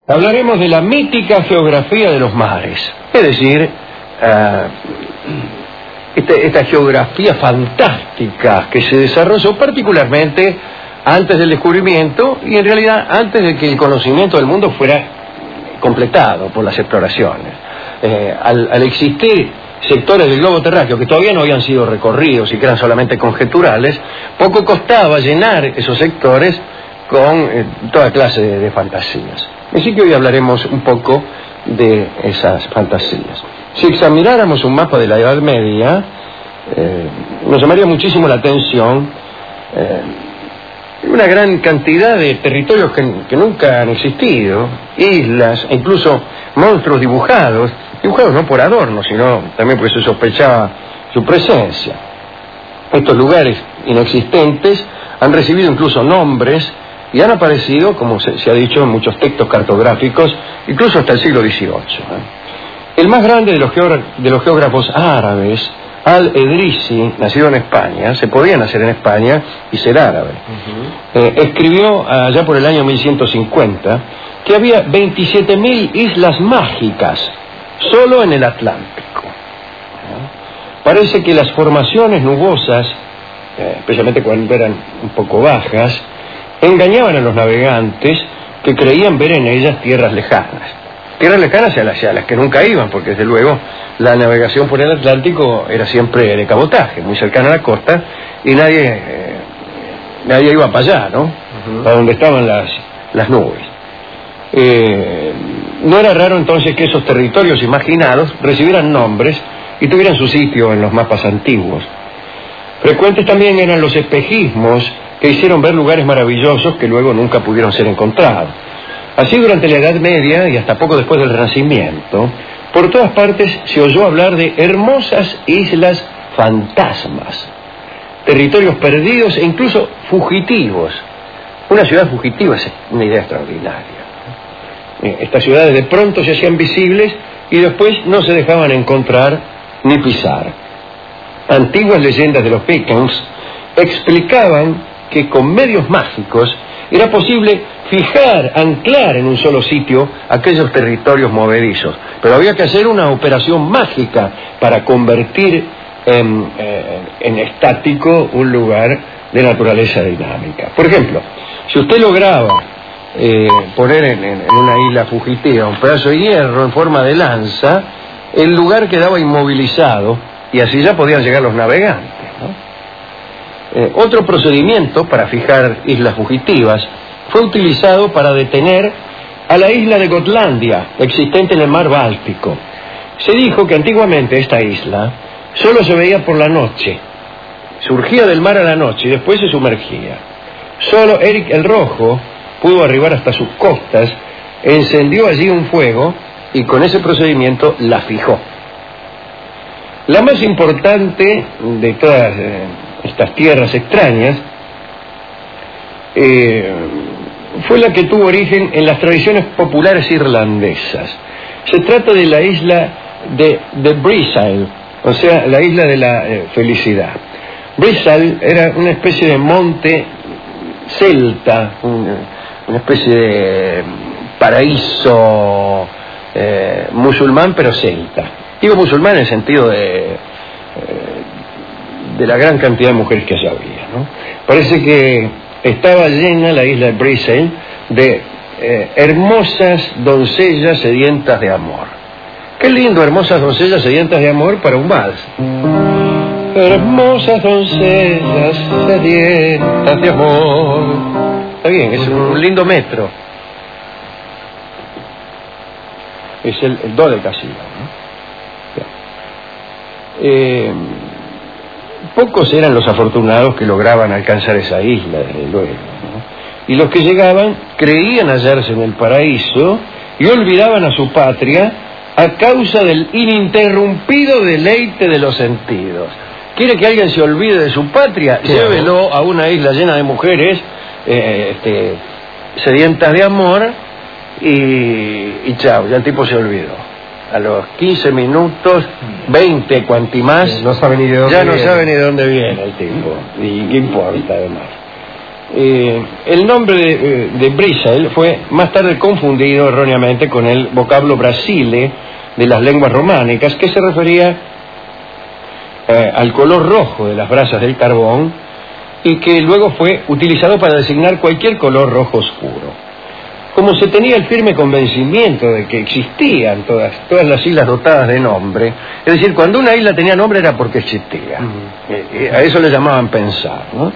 Hablaremos de la mítica geografía de los mares, es decir, esta geografía fantástica que se desarrolló particularmente antes del descubrimiento y en realidad antes de que el conocimiento del mundo fuera completado por las exploraciones. Al existir sectores del globo terráqueo que todavía no habían sido recorridos y que eran solamente conjeturales, poco costaba llenar esos sectores con toda clase de fantasías. Así que hoy hablaremos un poco de esas fantasías. Si examináramos un mapa de la Edad Media, nos llamaría muchísimo la atención una gran cantidad de territorios que nunca han existido, islas, e incluso monstruos dibujados no por adorno, sino también porque se sospechaba su presencia. Estos lugares inexistentes han recibido incluso nombres y han aparecido, como se ha dicho, en muchos textos cartográficos, incluso hasta el siglo XVIII. El más grande de los geógrafos árabes, Al-Edrisi, nacido en España, se podía nacer en España y ser árabe, escribió allá por el año 1150 que había 27.000 islas mágicas solo en el Atlántico. Parece que las formaciones nubosas, especialmente cuando eran un poco bajas, engañaban a los navegantes que creían ver en ellas tierras lejanas hacia las que nunca iban, porque desde luego la navegación por el Atlántico era siempre de cabotaje, muy cercana a la costa, y nadie iba para allá, ¿no? Para donde estaban las nubes. No era raro entonces que esos territorios imaginados recibieran nombres y tuvieran su sitio en los mapas antiguos. Frecuentes también eran los espejismos que hicieron ver lugares maravillosos que luego nunca pudieron ser encontrados. Así, durante la Edad Media y hasta poco después del Renacimiento, por todas partes se oyó hablar de hermosas islas fantasmas, territorios perdidos e incluso fugitivos. Una ciudad fugitiva es una idea extraordinaria. Estas ciudades de pronto se hacían visibles y después no se dejaban encontrar ni pisar. Antiguas leyendas de los vikings explicaban que con medios mágicos era posible anclar en un solo sitio aquellos territorios movedizos, pero había que hacer una operación mágica para convertir en estático un lugar de naturaleza dinámica. Por ejemplo, si usted lograba poner en una isla fugitiva un pedazo de hierro en forma de lanza, el lugar quedaba inmovilizado y así ya podían llegar los navegantes, ¿no? Otro procedimiento para fijar islas fugitivas fue utilizado para detener a la isla de Gotlandia, existente en el mar Báltico. Se dijo que antiguamente esta isla solo se veía por la noche, surgía del mar a la noche y después se sumergía. Solo Eric el Rojo pudo arribar hasta sus costas, encendió allí un fuego y con ese procedimiento la fijó. La más importante de todas estas tierras extrañas fue la que tuvo origen en las tradiciones populares irlandesas. Se trata de la isla de Breasail, o sea, la isla de la felicidad. Breasail era una especie de monte celta, una especie de paraíso musulmán, pero celta. Digo musulmán en el sentido de la gran cantidad de mujeres que allá había, ¿no? Parece que estaba llena la isla de Breasail de hermosas doncellas sedientas de amor. Qué lindo, hermosas doncellas sedientas de amor para un vals. Hermosas doncellas sedientas de amor. Está bien, es un lindo metro. Es el do del casino, ¿no? Pocos eran los afortunados que lograban alcanzar esa isla, desde luego, ¿no? Y los que llegaban creían hallarse en el paraíso y olvidaban a su patria a causa del ininterrumpido deleite de los sentidos. ¿Quiere que alguien se olvide de su patria? Sí, llévelo a una isla llena de mujeres sedientas de amor y chao, ya el tipo se olvidó. A los 15 minutos, 20, cuanti más, no sabe ni de dónde ya viene. No sabe ni de dónde viene el tipo. Y qué importa, además. El nombre de Brisel fue más tarde confundido erróneamente con el vocablo Brasile de las lenguas románicas, que se refería al color rojo de las brasas del carbón y que luego fue utilizado para designar cualquier color rojo oscuro. Como se tenía el firme convencimiento de que existían todas las islas dotadas de nombre, es decir, cuando una isla tenía nombre era porque existía. A eso le llamaban pensar, ¿no?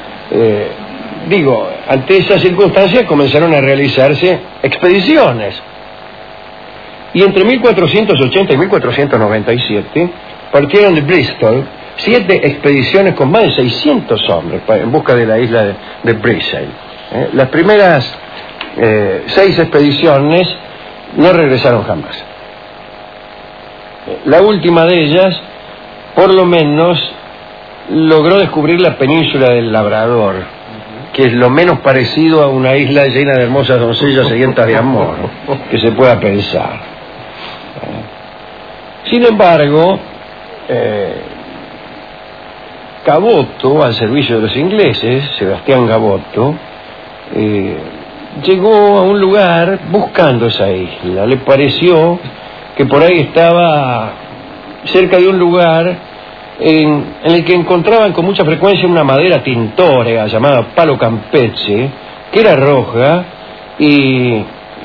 Ante esas circunstancias comenzaron a realizarse expediciones. Y entre 1480 y 1497 partieron de Bristol 7 expediciones con más de 600 hombres en busca de la isla de Brisel. Las primeras 6 expediciones no regresaron jamás. La última de ellas, por lo menos, logró descubrir la península del Labrador, que es lo menos parecido a una isla llena de hermosas doncellas sedientas de amor que se pueda pensar. Sin embargo, Caboto, al servicio de los ingleses, Sebastián Caboto, llegó a un lugar buscando esa isla. Le pareció que por ahí estaba cerca de un lugar en el que encontraban con mucha frecuencia una madera tintórea llamada palo campeche, que era roja y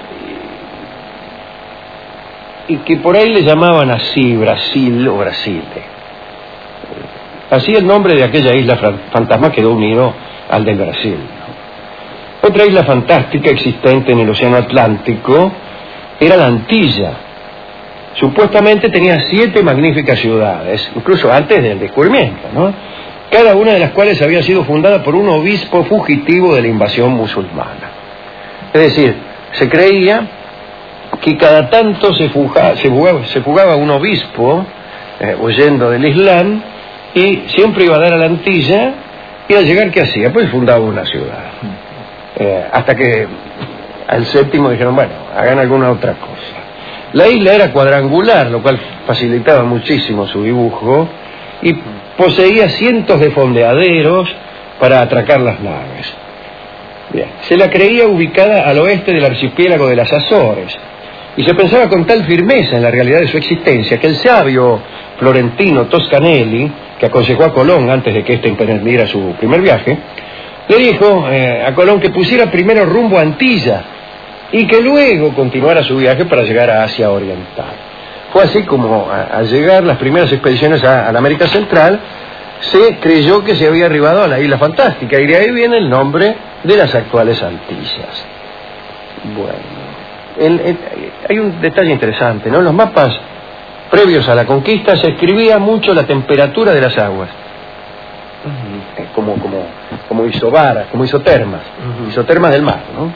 que por ahí le llamaban así Brasil o Brasile. Así el nombre de aquella isla fantasma quedó unido al del Brasil, ¿no? Otra isla fantástica existente en el Océano Atlántico era la Antilla. Supuestamente tenía 7 magníficas ciudades, incluso antes del descubrimiento, ¿no? Cada una de las cuales había sido fundada por un obispo fugitivo de la invasión musulmana. Es decir, se creía que cada tanto se fugaba un obispo huyendo del Islam y siempre iba a dar a la Antilla y al llegar, ¿qué hacía? Pues fundaba una ciudad. Hasta que al 7º dijeron, bueno, hagan alguna otra cosa. La isla era cuadrangular, lo cual facilitaba muchísimo su dibujo, y poseía cientos de fondeaderos para atracar las naves. Bien. Se la creía ubicada al oeste del archipiélago de las Azores, y se pensaba con tal firmeza en la realidad de su existencia que el sabio florentino Toscanelli, que aconsejó a Colón antes de que éste emprendiera su primer viaje, le dijo a Colón que pusiera primero rumbo a Antilla y que luego continuara su viaje para llegar a Asia Oriental. Fue así como al llegar las primeras expediciones a la América Central se creyó que se había arribado a la Isla Fantástica, y de ahí viene el nombre de las actuales Antillas. Bueno, hay un detalle interesante, ¿no? En los mapas previos a la conquista se escribía mucho la temperatura de las aguas, como isobaras, como isotermas, isotermas del mar, ¿no?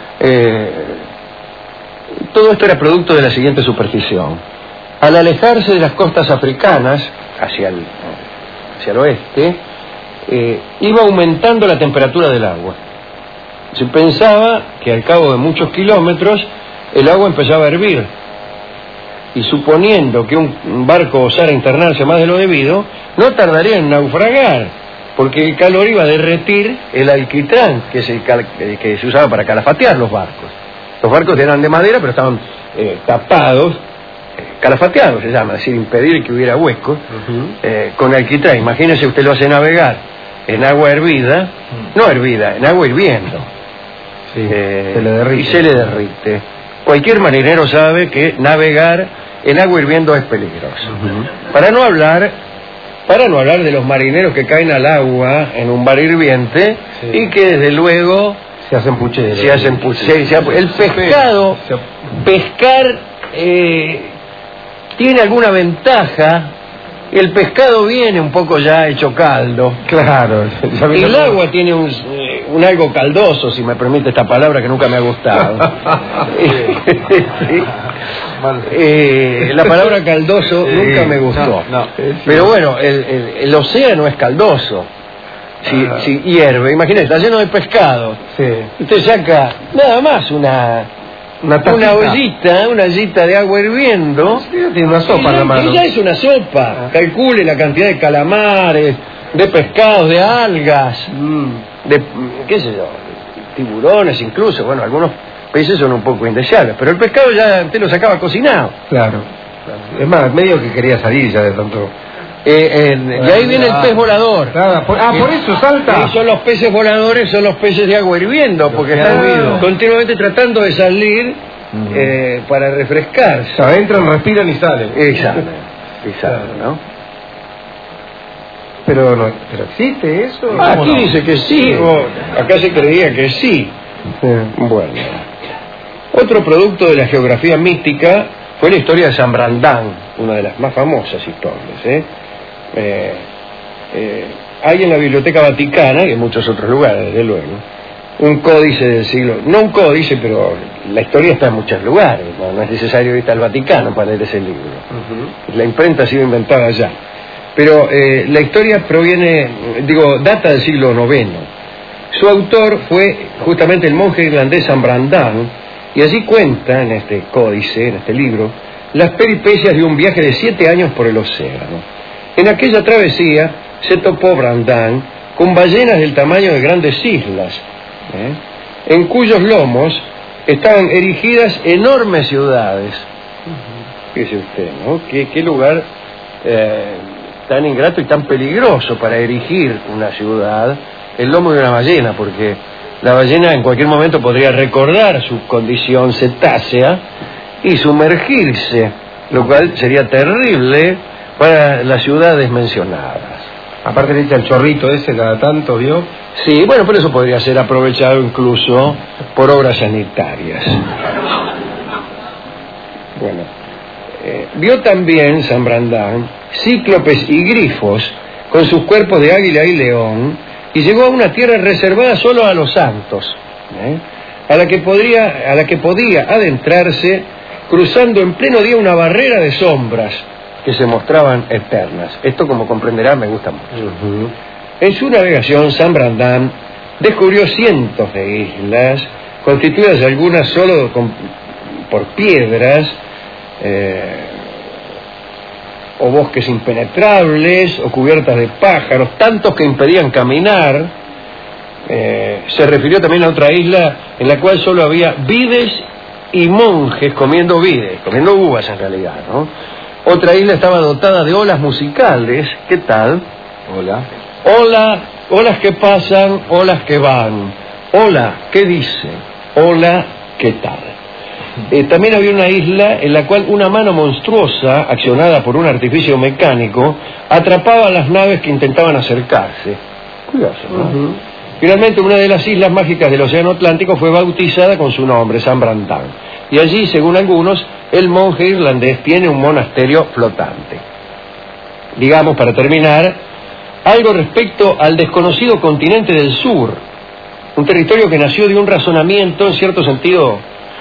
Todo esto era producto de la siguiente superstición. Al alejarse de las costas africanas hacia el oeste, iba aumentando la temperatura del agua. Se pensaba que al cabo de muchos kilómetros el agua empezaba a hervir, y suponiendo que un barco osara internarse más de lo debido, no tardaría en naufragar, porque el calor iba a derretir el alquitrán, que se usaba para calafatear los barcos. Los barcos eran de madera, pero estaban tapados, calafateados se llama, es decir, impedir que hubiera huecos, con alquitrán. Imagínese, usted lo hace navegar en agua hervida, no hervida, en agua hirviendo. Sí, se le derrite. Y se le derrite. Cualquier marinero sabe que navegar en agua hirviendo es peligroso. Para no hablar de los marineros que caen al agua en un bar hirviente, y que desde luego se hacen pucheros. El pescado, pescar tiene alguna ventaja. El pescado viene un poco ya hecho caldo. Claro. El agua tiene un algo caldoso, si me permite esta palabra que nunca me ha gustado. La palabra caldoso nunca me gustó. Pero bueno, el océano es caldoso. Si hierve, imagínate, está lleno de pescado. Usted saca nada más una ollita de agua hirviendo. Tiene una sopa en la mano. Ya es una sopa. Calcule la cantidad de calamares, de pescados, de algas, qué sé yo, tiburones incluso, bueno, algunos peces son un poco indeseables, pero el pescado ya te lo sacaba cocinado. Claro. Es más, medio que quería salir ya de tanto... y ahí viene el pez volador. Por eso salta. Son los peces voladores, son los peces de agua hirviendo, porque están continuamente tratando de salir para refrescarse. O sea, entran, respiran y salen. Exacto, ¿no? Pero existe eso. Aquí no dice que sí, acá se creía que sí. Bueno. Otro producto de la geografía mística fue la historia de San Brandán, una de las más famosas historias. Hay en la Biblioteca Vaticana y en muchos otros lugares, desde luego, un códice del siglo... No un códice, pero la historia está en muchos lugares. No es necesario ir al Vaticano para leer ese libro. La imprenta ha sido inventada allá. Pero la historia data del siglo IX. Su autor fue justamente el monje irlandés San Brandán, y allí cuenta, en este códice, en este libro, las peripecias de un viaje de 7 años por el océano. En aquella travesía se topó Brandán con ballenas del tamaño de grandes islas, en cuyos lomos estaban erigidas enormes ciudades. Fíjese usted, ¿no? ¿Qué lugar tan ingrato y tan peligroso para erigir una ciudad, el lomo de una ballena, porque la ballena en cualquier momento podría recordar su condición cetácea y sumergirse, lo cual sería terrible para las ciudades mencionadas. Aparte le echa el chorrito ese cada tanto, ¿vio? Sí, bueno, pero eso podría ser aprovechado incluso por obras sanitarias. Bueno, vio también San Brandán cíclopes y grifos con sus cuerpos de águila y león, y llegó a una tierra reservada solo a los santos, a la que podía adentrarse cruzando en pleno día una barrera de sombras que se mostraban eternas. Esto, como comprenderán, me gusta mucho. En su navegación, San Brandán descubrió cientos de islas, constituidas algunas solo por piedras, o bosques impenetrables, o cubiertas de pájaros, tantos que impedían caminar. Se refirió también a otra isla en la cual solo había vides y monjes comiendo uvas en realidad, ¿no? Otra isla estaba dotada de olas musicales. ¿Qué tal? Olas que pasan, olas que van. Hola, ¿qué dice? Hola, ¿qué tal? También había una isla en la cual una mano monstruosa, accionada por un artificio mecánico, atrapaba a las naves que intentaban acercarse. Curioso, ¿no? Finalmente, una de las islas mágicas del Océano Atlántico fue bautizada con su nombre, San Brandán. Y allí, según algunos, el monje irlandés tiene un monasterio flotante. Digamos, para terminar, algo respecto al desconocido continente del sur, un territorio que nació de un razonamiento, en cierto sentido,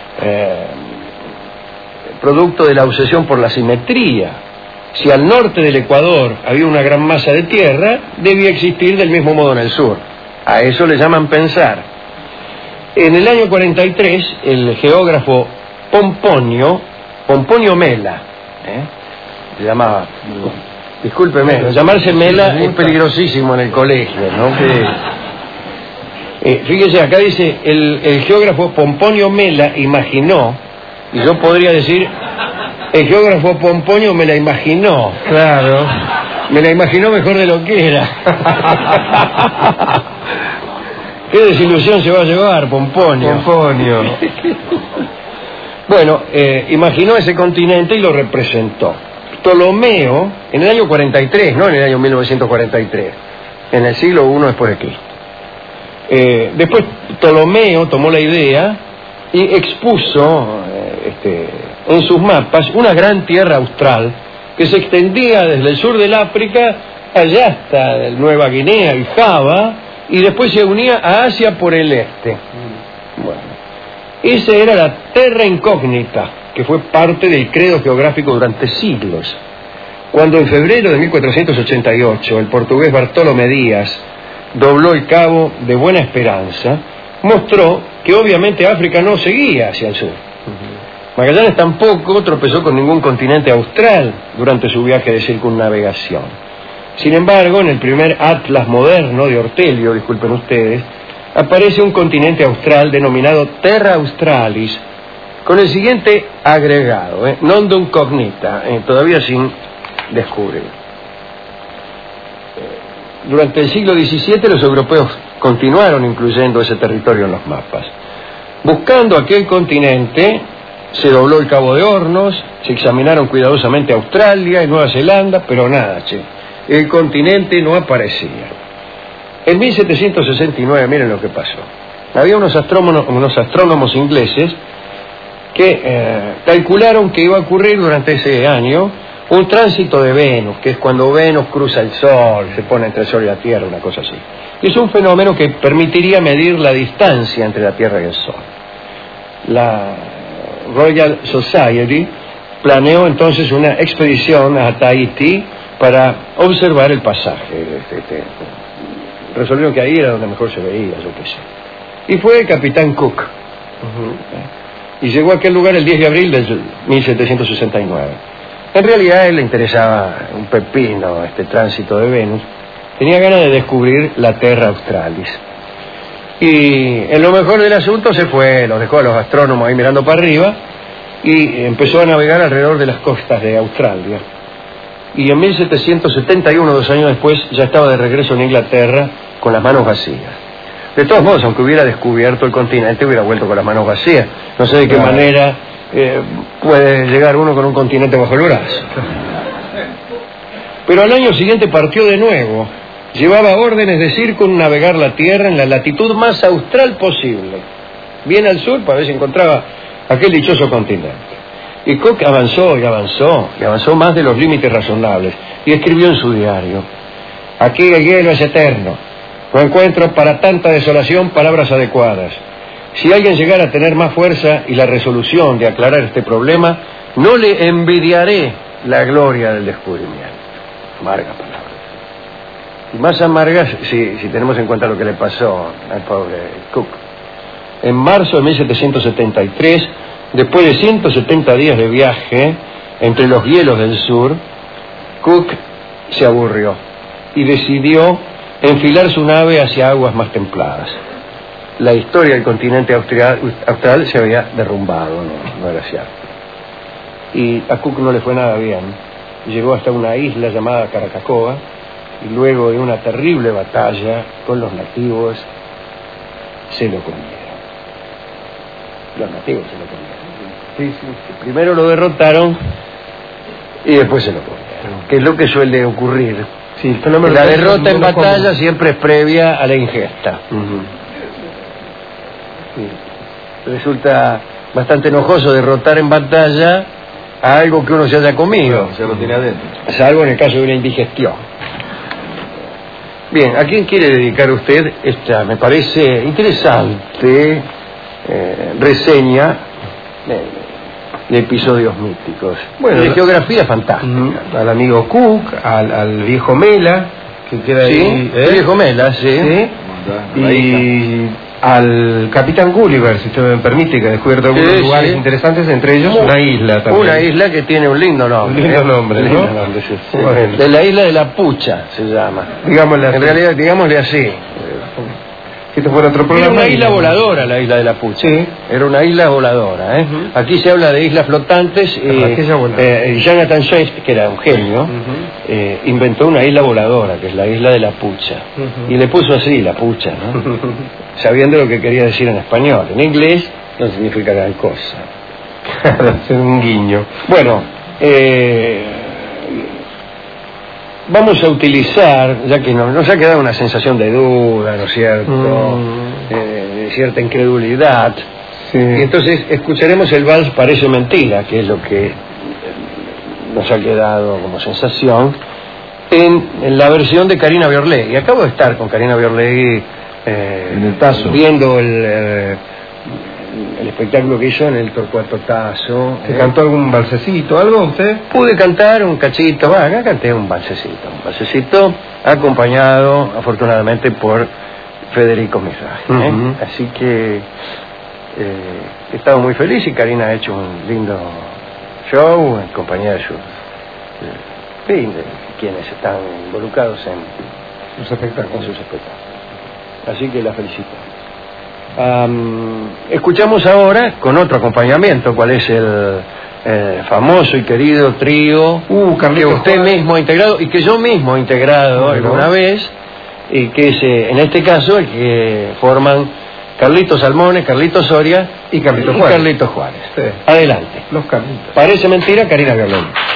producto de la obsesión por la simetría. Si al norte del Ecuador había una gran masa de tierra, debía existir del mismo modo en el sur. A eso le llaman pensar. En el año 43, el geógrafo Pomponio Mela, se llamaba, discúlpeme, llamarse Mela es peligrosísimo en el colegio, ¿no? Fíjese, acá dice, el geógrafo Pomponio Mela imaginó, y yo podría decir, el geógrafo Pomponio me la imaginó. Claro. Me la imaginó mejor de lo que era. ¿Qué desilusión se va a llevar, Pomponio? Bueno, imaginó ese continente y lo representó. Ptolomeo, en el año 43, no en el año 1943, en el siglo I después de Cristo. Después Ptolomeo tomó la idea y expuso en sus mapas una gran tierra austral que se extendía desde el sur del África allá hasta Nueva Guinea y Java, y después se unía a Asia por el este. Bueno, esa era la terra incógnita, que fue parte del credo geográfico durante siglos. Cuando en febrero de 1488 el portugués Bartolomé Díaz dobló el cabo de Buena Esperanza, mostró que obviamente África no seguía hacia el sur. Magallanes tampoco tropezó con ningún continente austral durante su viaje de circunnavegación. Sin embargo, en el primer atlas moderno de Ortelio, disculpen ustedes, aparece un continente austral denominado Terra Australis, con el siguiente agregado, nondum cognita, todavía sin descubrir. Durante el siglo XVII los europeos continuaron incluyendo ese territorio en los mapas. Buscando aquel continente, se dobló el Cabo de Hornos, se examinaron cuidadosamente Australia y Nueva Zelanda, pero nada, el continente no aparecía. En 1769, miren lo que pasó. Había unos astrónomos ingleses que calcularon que iba a ocurrir durante ese año un tránsito de Venus, que es cuando Venus cruza el Sol, se pone entre el Sol y la Tierra, una cosa así. Y es un fenómeno que permitiría medir la distancia entre la Tierra y el Sol. La Royal Society planeó entonces una expedición a Tahití para observar el pasaje. Resolvieron que ahí era donde mejor se veía, yo qué sé. Y fue el capitán Cook. Y llegó a aquel lugar el 10 de abril de 1769. En realidad a él le interesaba un pepino este tránsito de Venus. Tenía ganas de descubrir la Terra Australis. Y en lo mejor del asunto se fue, los dejó a los astrónomos ahí mirando para arriba y empezó a navegar alrededor de las costas de Australia. Y en 1771, 2 años después, ya estaba de regreso en Inglaterra con las manos vacías. De todos modos, aunque hubiera descubierto el continente, hubiera vuelto con las manos vacías. No sé de qué manera puede llegar uno con un continente bajo el brazo. Pero al año siguiente partió de nuevo. Llevaba órdenes de circunnavegar la Tierra en la latitud más austral posible, bien al sur, para ver si encontraba aquel dichoso continente. Y Cook avanzó y avanzó, y avanzó más de los límites razonables, y escribió en su diario: aquí el hielo es eterno, no encuentro para tanta desolación palabras adecuadas. Si alguien llegara a tener más fuerza y la resolución de aclarar este problema, no le envidiaré la gloria del descubrimiento. Amarga palabra. Y más amargas si tenemos en cuenta lo que le pasó al pobre Cook. En marzo de 1773, después de 170 días de viaje entre los hielos del sur, Cook se aburrió y decidió enfilar su nave hacia aguas más templadas. La historia del continente austral se había derrumbado, no era cierto. Y a Cook no le fue nada bien. Llegó hasta una isla llamada Caracacoa, y luego de una terrible batalla con los nativos, se lo comieron. Los nativos se lo comieron. Sí. Primero lo derrotaron y después se lo comieron, que es lo que suele ocurrir. Sí, la derrota en batalla siempre es previa a la ingesta. Sí. Resulta bastante enojoso derrotar en batalla a algo que uno se haya comido. Se lo tiene adentro. Salvo en el caso de una indigestión. Bien, ¿a quién quiere dedicar usted esta, me parece interesante, reseña de episodios místicos? Bueno, de geografía fantástica. Al amigo Cook, al viejo Mela, que queda ahí. El viejo Mela, sí. Y al capitán Gulliver, si usted me permite, que ha descubierto algunos lugares interesantes, entre ellos una isla también. Una isla que tiene un lindo nombre. Un lindo nombre, ¿no? Lindo nombre, sí. Bueno. De la isla de la Pucha se llama. Digámosle así. En realidad, digámosle así. Si esto fuera otro programa. Era una isla voladora, la isla de la Pucha. Sí. Era una isla voladora. Aquí se habla de islas flotantes. Jonathan Swift, que era un genio, inventó una isla voladora, que es la isla de la Pucha. Y le puso así, la Pucha, ¿no? Sabiendo lo que quería decir en español. En inglés no significa gran cosa. Es un guiño. Bueno, vamos a utilizar, ya que nos ha quedado una sensación de duda, ¿no es cierto? De cierta incredulidad. Sí. Y entonces escucharemos el vals Parece Mentira, que es lo que nos ha quedado como sensación, en la versión de Karina Biorlegui. Acabo de estar con Karina Biorlegui en el Tazo, viendo el espectáculo que hizo en el Torcuato Tazo. ¿Se cantó algún balsecito, algo usted? Pude cantar un cachito, acá canté un balsecito acompañado afortunadamente por Federico Mizrahi. Así que he estado muy feliz y Karina ha hecho un lindo show en compañía de sus de quienes están involucrados en sus espectáculos. Así que la felicito. Escuchamos ahora con otro acompañamiento cuál es el famoso y querido trío que usted mismo ha integrado y que yo mismo he integrado alguna vez, y que es en este caso el que forman Carlitos Salmones, Carlitos Soria y Carlitos Juárez. Sí. Adelante. Los Carlitos. Parece mentira, Karina Gablón.